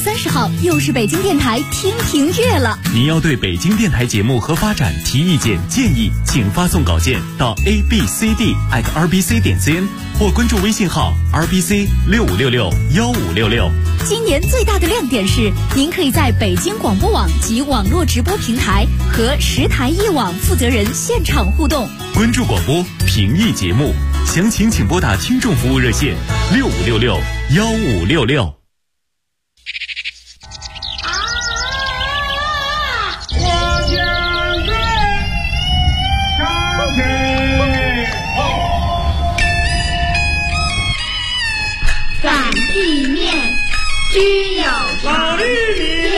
30号又是北京电台听评月了。 您要对北京电台节目和发展提意见建议，请发送稿件到 abcd@rbc.cn 或关注微信号 rbc65661566。 今年最大的亮点是，您可以在北京广播网及网络直播平台和10台1网负责人现场互动。 关注广播评议节目，详情请拨打听众服务热线65661566。 地面居有老绿里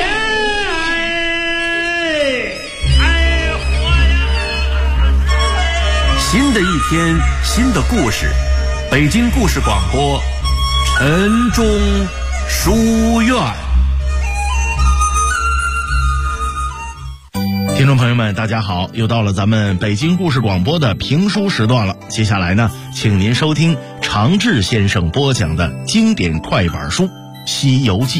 新的一天，新的故事，北京故事广播，晨钟书院。 听众朋友们，大家好，又到了咱们北京故事广播的评书时段了。接下来呢，请您收听常志先生播讲的经典快板书《西游记》。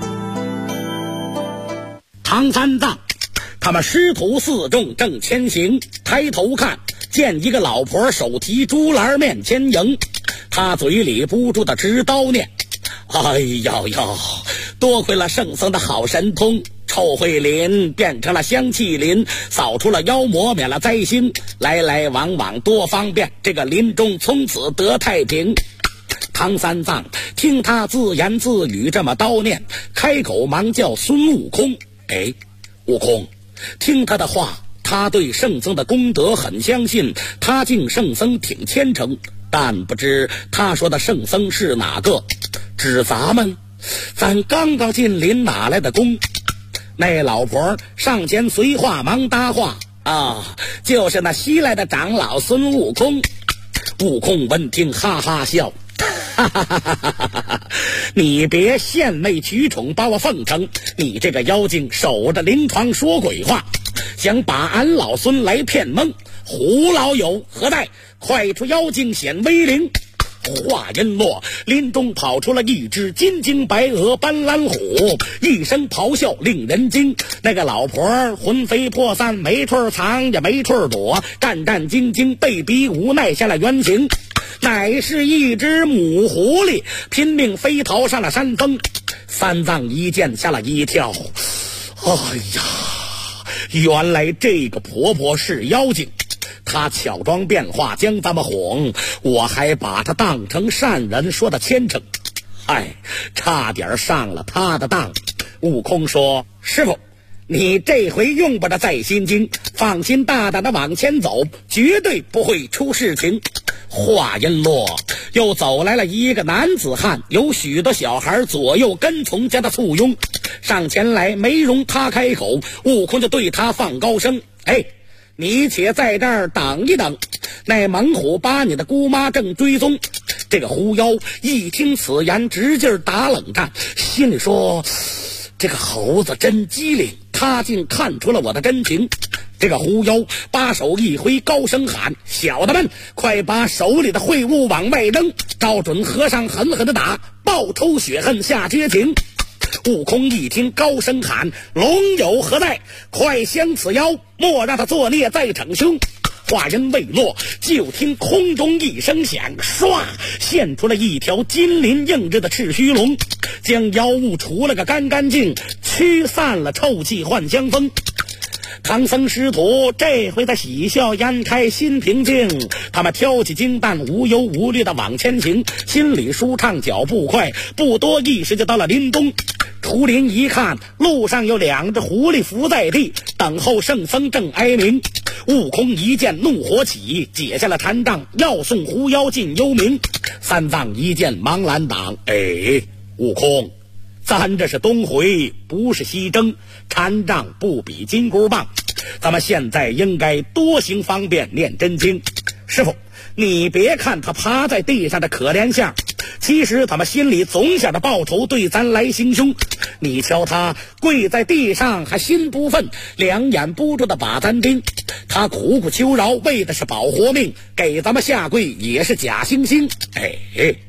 唐三藏他们师徒四众正前行，抬头看见一个老婆手提竹篮面前迎，他嘴里不住的直叨念：哎呀呀，多亏了圣僧的好神通，臭秽林变成了香气林，扫除了妖魔，免了灾星，来来往往多方便，这个林中从此得太平。唐三藏听他自言自语这么叨念，开口忙叫孙悟空。哎，悟空，听他的话，他对圣僧的功德很相信，他敬圣僧挺虔诚，但不知他说的圣僧是哪个？指咱们刚刚进林，哪来的功？那老婆上前随话忙搭话啊，就是那西来的长老孙悟空。悟空闻听哈哈笑，哈哈哈哈哈哈！你别献媚取宠把我奉承，你这个妖精守着灵床说鬼话，想把俺老孙来骗蒙，胡老友何在？快出妖精显威灵！话音落，林中跑出了一只金睛白额斑斓虎，一声咆哮令人惊。那个老婆魂飞魄散，没处藏也没处躲，战战兢兢，被逼无奈下了原形，乃是一只母狐狸，拼命飞逃上了山峰。三藏一见吓了一跳，哎呀，原来这个婆婆是妖精，他巧装变化将咱们哄，我还把他当成善人说的虔诚，哎，差点上了他的当。悟空说：师傅，你这回用不着再心惊，放心大胆的往前走，绝对不会出事情。话音落，又走来了一个男子汉，有许多小孩左右跟从将他簇拥上前来，没容他开口，悟空就对他放高声：哎，你且在这儿等一等，那猛虎把你的姑妈正追踪。这个狐妖一听此言，直劲打冷战，心里说：这个猴子真机灵，他竟看出了我的真情。这个狐妖把手一挥，高声喊：小的们，快把手里的秽物往外扔，照准和尚狠狠的打，报仇雪恨下绝情。悟空一听高声喊：龙友何在？快降此妖，莫让他作孽再逞凶。话音未落，就听空中一声响，唰现出了一条金鳞硬质的赤须龙，将妖物除了个干干净，驱散了臭气幻香风。唐僧师徒这回他喜笑颜开，心平静，他们挑起金担，无忧无虑的往前行，心里舒畅，脚步快，不多一时就到了林中。出林一看，路上有两只狐狸伏在地，等候圣僧正哀鸣。悟空一见怒火起，解下了禅杖，要送狐妖进幽冥。三藏一见忙拦挡：哎，悟空，咱这是东回，不是西征，禅杖不比金箍棒，咱们现在应该多行方便，念真经。师傅，你别看他趴在地上的可怜相，其实他们心里总想着报仇，对咱来行凶。你瞧他跪在地上还心不忿，两眼不住的把咱盯，他苦苦求饶，为的是保活命，给咱们下跪也是假惺惺。哎，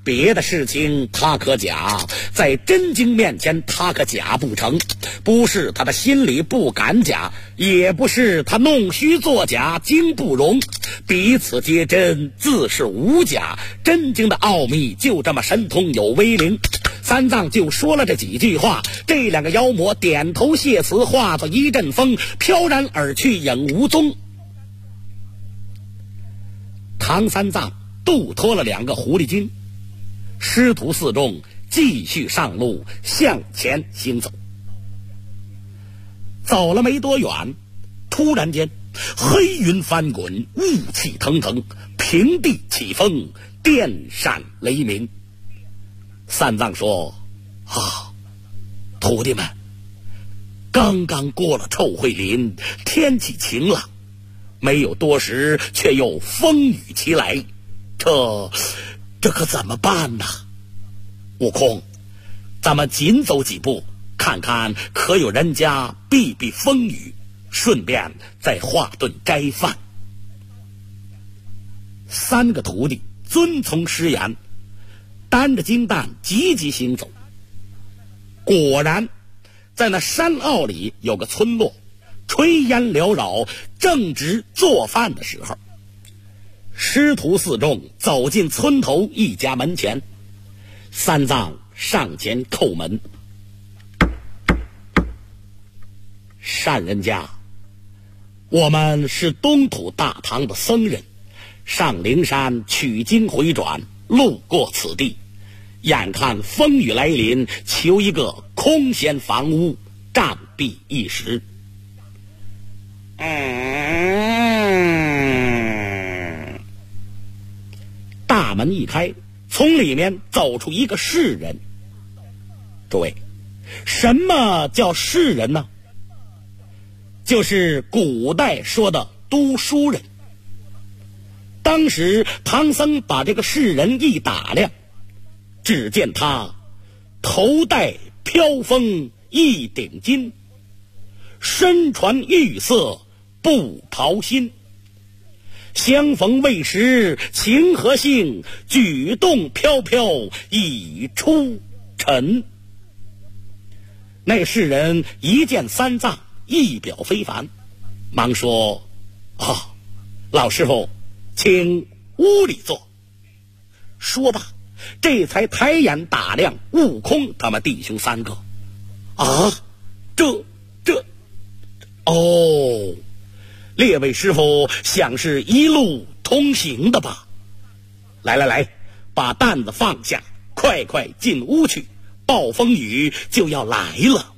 别的事情他可假，在真经面前他可假不成。不是他的心里不敢假，也不是他弄虚作假经不容，彼此皆真，自是无假。真经的奥秘就这么神通有威灵。三藏就说了这几句话，这两个妖魔点头谢辞，化作一阵风，飘然而去，影无踪。唐三藏渡脱了两个狐狸精，师徒四众继续上路向前行走。走了没多远，突然间黑云翻滚，雾气腾腾，平地起风，电闪雷鸣。三藏说：徒弟们，刚刚过了臭秽林，天气晴朗，没有多时却又风雨齐来，这可怎么办呢？悟空，咱们紧走几步，看看可有人家避避风雨，顺便再化顿斋饭。三个徒弟遵从师言，担着金担急急行走。果然在那山坳里有个村落，炊烟缭绕，正值做饭的时候。师徒四众走进村头一家门前，三藏上前叩门：善人家，我们是东土大唐的僧人，上灵山取经回转，路过此地，眼看风雨来临，求一个空闲房屋，暂避一时。大门一开，从里面走出一个士人。诸位，什么叫士人呢？就是古代说的读书人。当时唐僧把这个士人一打量，只见他头戴飘风一顶巾，身穿玉色布袍新，相逢未识情何幸，举动飘飘已出尘。那士人一见三藏，一表非凡，忙说：老师傅，请屋里坐。说罢，这才抬眼打量悟空他们弟兄三个。列位师傅想是一路通行的吧？来，把担子放下，快进屋去，暴风雨就要来了。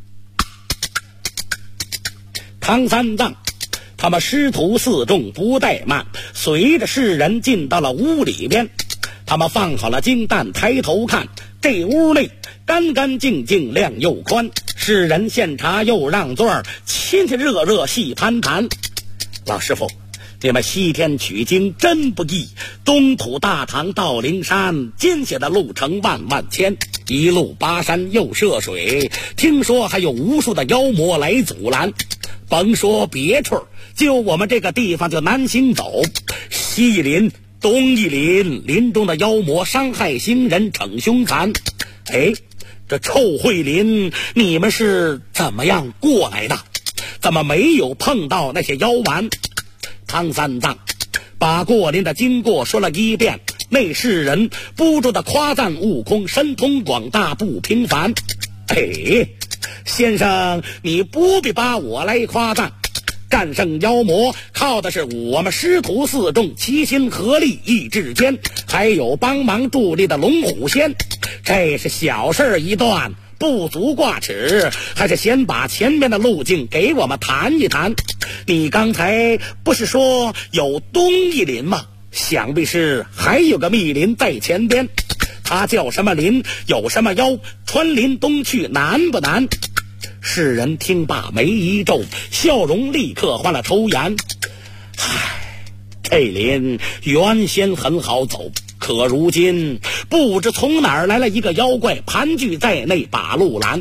唐三藏他们师徒四众不怠慢，随着士人进到了屋里边。他们放好了金担，抬头看，这屋内干干净净，亮又宽，士人献茶又让座，亲亲热热细谈谈。老师傅，你们西天取经真不易，东土大唐到灵山，艰险的路程万万千，一路跋山又涉水，听说还有无数的妖魔来阻拦。甭说别处，就我们这个地方就难行走，西一林东一林，林中的妖魔伤害行人，逞凶残。这臭秽林你们是怎么样过来的？怎么没有碰到那些妖丸？唐三藏把过林的经过说了一遍，那世人不住的夸赞悟空神通广大，不平凡。先生，你不必把我来夸赞，战胜妖魔靠的是我们师徒四众齐心合力，一致间还有帮忙助力的龙虎仙，这是小事一段，不足挂齿，还是先把前面的路径给我们谈一谈。你刚才不是说有东一林吗？想必是还有个密林在前边，它叫什么林？有什么妖？穿林东去难不难？世人听罢眉一皱，笑容立刻换了抽颜。这林原先很好走，可如今不知从哪儿来了一个妖怪，盘踞在内把路拦。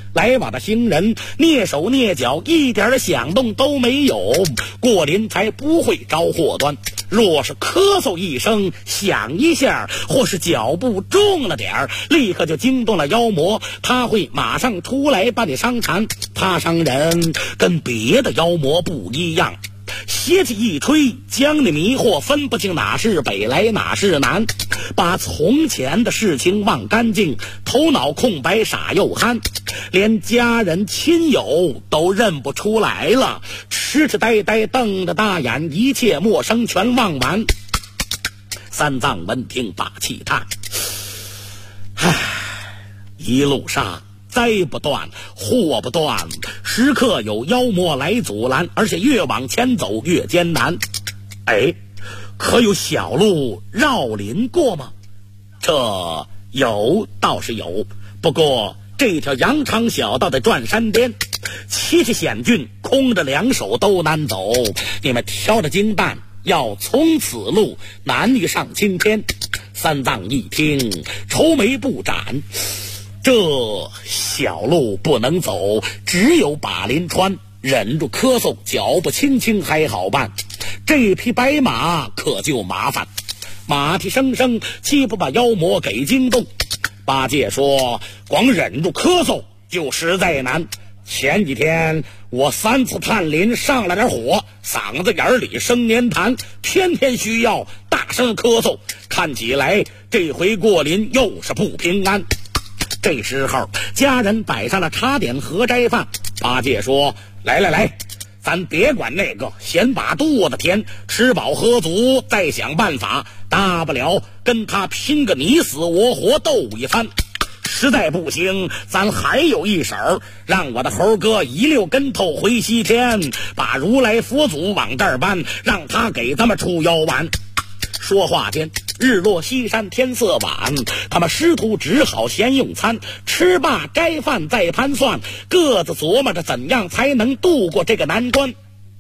来往的行人蹑手蹑脚，一点的响动都没有，过林才不会着祸端。若是咳嗽一声，响一下，或是脚步重了点儿，立刻就惊动了妖魔，他会马上出来把你伤残。他伤人跟别的妖魔不一样，邪气一吹，将你迷惑，分不清哪是北来哪是南，把从前的事情忘干净，头脑空白，傻又憨，连家人亲友都认不出来了，痴痴呆呆瞪着大眼，一切陌生全忘完。三藏闻听把气叹，唉，一路上灾不断，祸不断，时刻有妖魔来阻拦，而且越往前走越艰难。哎，可有小路绕林过吗？这有倒是有，不过这条羊肠小道得转山巅，崎岖险峻，空着两手都难走。你们挑着金蛋，要从此路难于上青天。三藏一听，愁眉不展，这小路不能走，只有把林穿。忍住咳嗽，脚步轻轻还好办，这匹白马可就麻烦。马蹄声声，岂不把妖魔给惊动？八戒说，光忍住咳嗽就实在难。前几天我3次探林，上了点火，嗓子眼里生黏痰，偏偏需要大声咳嗽，看起来这回过林又是不平安。这时候家人摆上了茶点和斋饭，八戒说，来，咱别管那个，先把肚子填，吃饱喝足再想办法，大不了跟他拼个你死我活斗一番。实在不行，咱还有一手，让我的猴哥一溜跟头回西天，把如来佛祖往这儿搬，让他给咱们出妖丸。说话间，日落西山，天色晚，他们师徒只好先用餐，吃罢斋饭再盘算，各自琢磨着怎样才能度过这个难关。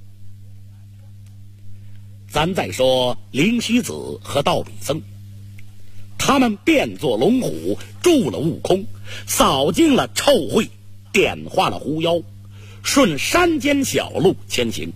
咱再说灵虚子和道比僧，他们变作龙虎，住了悟空，扫净了臭秽，点化了狐妖，顺山间小路前行。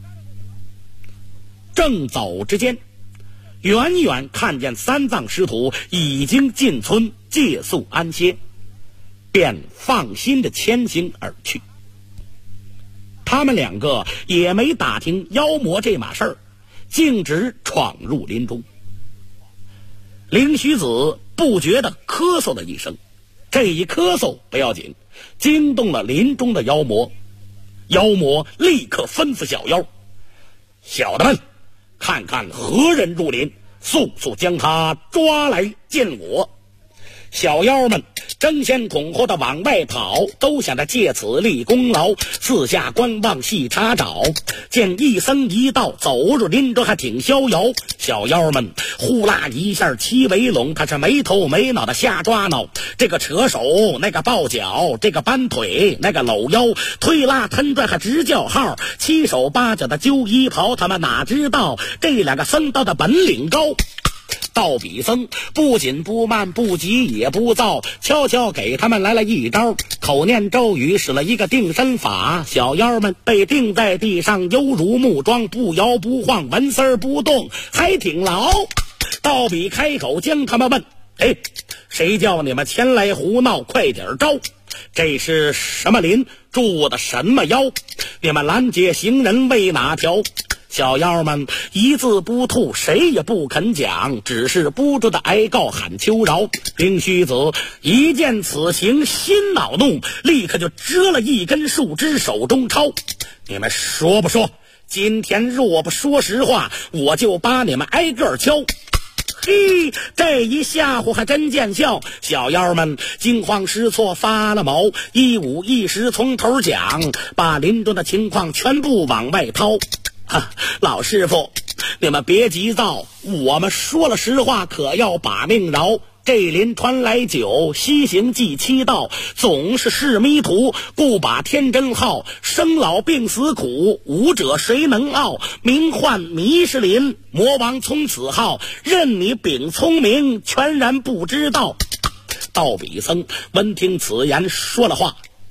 正走之间，远远看见三藏师徒已经进村借宿安歇，便放心的前行而去。他们两个也没打听妖魔这码事儿，径直闯入林中。灵虚子不觉得咳嗽了一声，这一咳嗽不要紧，惊动了林中的妖魔。妖魔立刻吩咐小妖，小的们，看看何人入林，速速将他抓来见我。小妖们争先恐后的往外跑，都想着借此立功劳，四下观望细查找。见一僧一道走入林中，还挺逍遥。小妖们呼啦一下齐围拢，他是没头没脑的瞎抓挠，这个扯手，那个抱脚，这个搬腿，那个搂腰，推拉抻拽还直叫号，七手八脚的揪衣袍。他们哪知道这两个僧道的本领高。道比僧不紧不慢，不急也不躁，悄悄给他们来了一招，口念咒语，使了一个定身法。小妖们被定在地上，犹如木桩，不摇不晃，纹丝儿不动，还挺牢。道比开口将他们问，谁叫你们前来胡闹，快点招。这是什么林，住的什么妖？你们拦截行人为哪条？小妖们一字不吐，谁也不肯讲，只是不住的哀告喊求饶。灵虚子一见此情，心恼怒，立刻就折了一根树枝，手中抄。你们说不说？今天若不说实话，我就把你们挨个敲。嘿，这一吓唬还真见效。小妖们惊慌失措，发了毛，一五一十从头讲，把林中的情况全部往外掏。老师傅，你们别急躁，我们说了实话，可要把命饶。这林传来久，西行记7道，总是示迷途，故把天真号。生老病死苦，武者谁能傲？名唤迷失林，魔王从此号。任你秉聪明，全然不知道。道比僧闻听此言，说了话，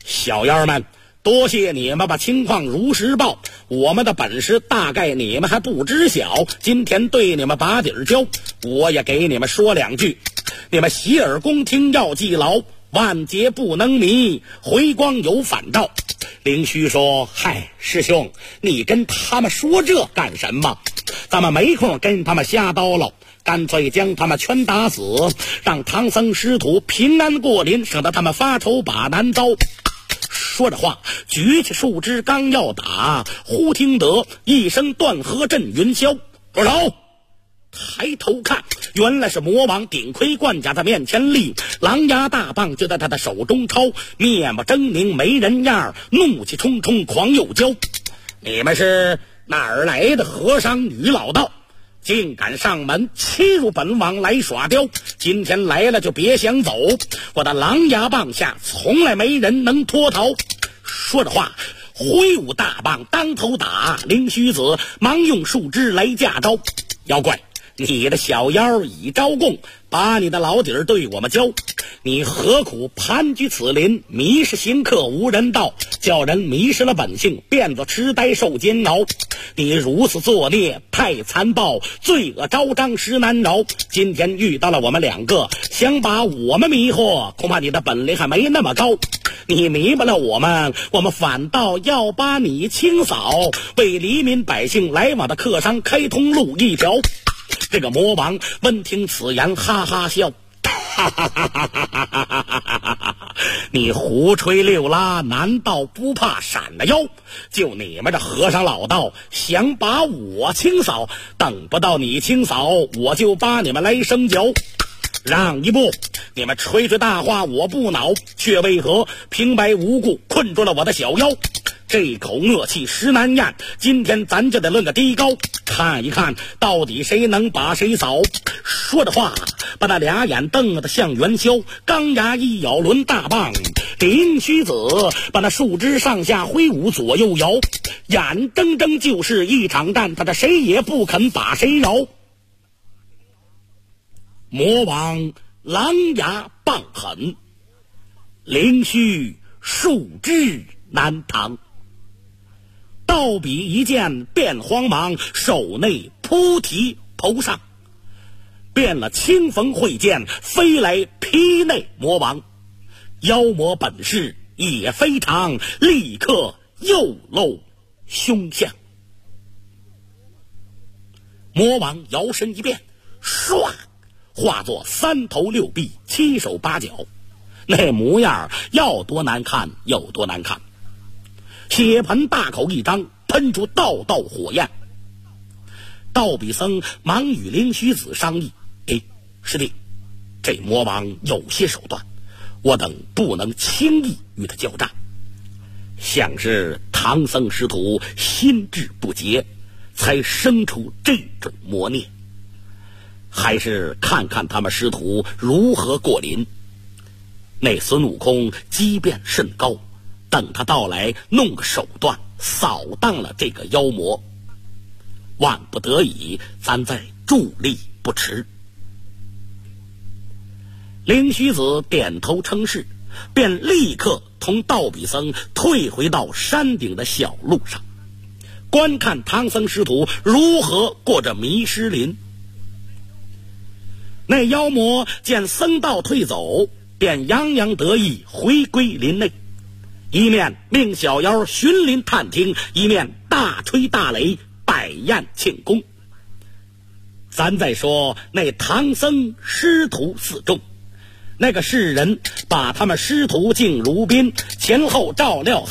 小妖们，多谢你们把情况如实报，我们的本事大概你们还不知晓，今天对你们把底儿教，我也给你们说两句，你们洗耳恭听要记牢，万劫不能迷，回光有反照。灵虚说：嗨，师兄，你跟他们说这干什么？咱们没空跟他们瞎叨唠，干脆将他们全打死，让唐僧师徒平安过林，省得他们发愁把难遭。说着话，举起树枝刚要打，忽听得一声断河震云霄，住手！抬头看，原来是魔王顶盔贯甲在面前立，狼牙大棒就在他的手中抄，面目狰狞没人样，怒气冲冲狂又骄。你们是哪儿来的和尚女老道，竟敢上门欺辱本王来耍刁，今天来了就别想走，我的狼牙棒下从来没人能脱逃。说着话，挥舞大棒当头打，灵虚子忙用树枝来架招。妖怪，你的小妖已招供，把你的老底儿对我们教，你何苦盘踞此林，迷失行客无人道，叫人迷失了本性，变作痴呆受煎熬。你如此作孽太残暴，罪恶昭彰实难饶，今天遇到了我们两个，想把我们迷惑，恐怕你的本领还没那么高，你迷不了我们反倒要把你清扫，为黎民百姓来往的客商开通路一条。这个魔王闻听此言，哈哈笑，哈哈哈哈哈哈！你胡吹六拉，难道不怕闪了腰？就你们这和尚老道，想把我清扫，等不到你清扫，我就把你们来生嚼。让一步！你们吹吹大话我不恼，却为何平白无故困住了我的小妖？这口恶气实难咽，今天咱就得论个低高，看一看到底谁能把谁扫。说着话，把那俩眼瞪得像元宵，钢牙一咬抡大棒，灵虚子把那树枝上下挥舞左右摇，眼睁睁就是一场战，他这谁也不肯把谁饶。魔王狼牙棒狠，灵虚树枝难挡，倒比一剑变慌忙，手内扑提头上，变了清风会剑，飞来劈内魔王。妖魔本事也非常，立刻又露凶相。魔王摇身一变，唰，化作3头6臂7手8脚，那模样要多难看有多难看。血盆大口一张，喷出道道火焰。道比僧忙与灵虚子商议：师弟，这魔王有些手段，我等不能轻易与他交战，像是唐僧师徒心智不洁，才生出这种魔念，还是看看他们师徒如何过林。那孙悟空机变甚高，等他到来，弄个手段扫荡了这个妖魔，万不得已，咱再助力不迟。灵虚子点头称是，便立刻同道比僧退回到山顶的小路上，观看唐僧师徒如何过着迷失林。那妖魔见僧道退走，便洋洋得意回归林内，一面命小妖巡林探听，一面大吹大擂摆宴庆功。咱再说那唐僧师徒4众，那个世人把他们师徒敬如宾，前后照料